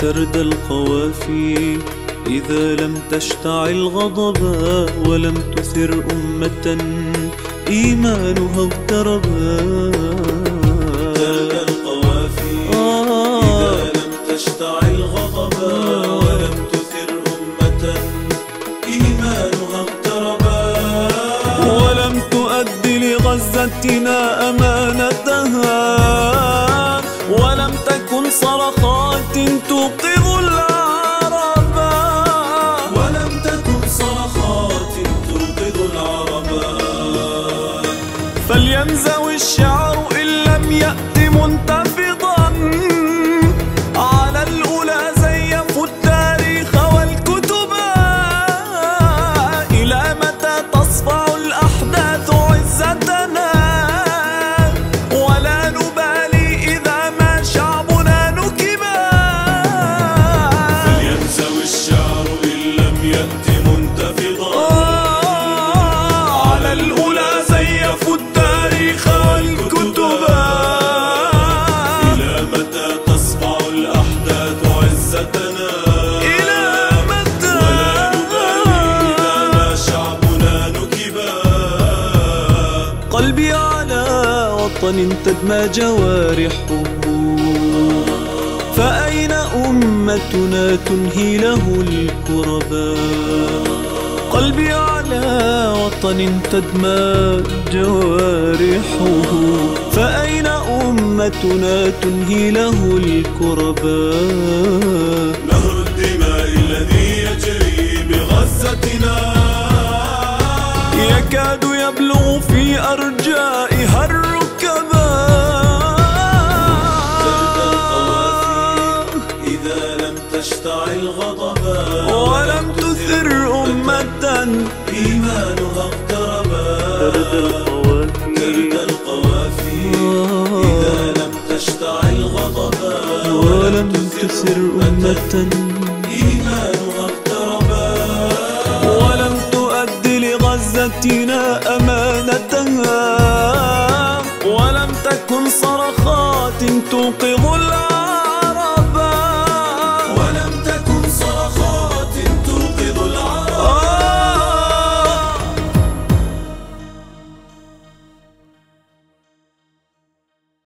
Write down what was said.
ترد القوافي إذا لم تشتعل غضبا ولم تثر أمة إيمانها اغتربا. ترد القوافي إذا لم تشتعل غضبا ولم تثر أمة إيمانها اغتربا. ولم تؤدي لغزتنا أمانتها ولم تكن صرخات توقظ العربا. ولم تكن صرخات توقظ العربا. فلينزوي الشعر إن لم يأت منتفضا على الأولى زيفوا التاريخ والكتبا. إلى متى تصفع الأحداث عزتنا ولا نبالي إذا ما شعبنا نكبا. فلينزوي الشعر إن لم يأت منتفضا على الأولى زيفوا التاريخ والكتبا. إلى متى تصفع الأحداث عزتنا إلى متى ولا نبالي إذا ما شعبنا نكبا. قلبي على وطن تدمى جوارحه فأين أمتنا تنهي له الكربا. قلبي على وطن تدمى جوارحه فأين أمتنا تنهي له الكربا. نهر الدماء الذي يجري بغزتنا يكاد يبلغ في أرجائها الركبا. ترد القوافي إذا لم تشتعل غضبا ولم تثر أمة إيمانها اغتربا. ترد القوافي إذا لم تشتعل غضبا ولم تثر أمة إيمانها اغتربا. ولم تؤدي لغزتنا أمانة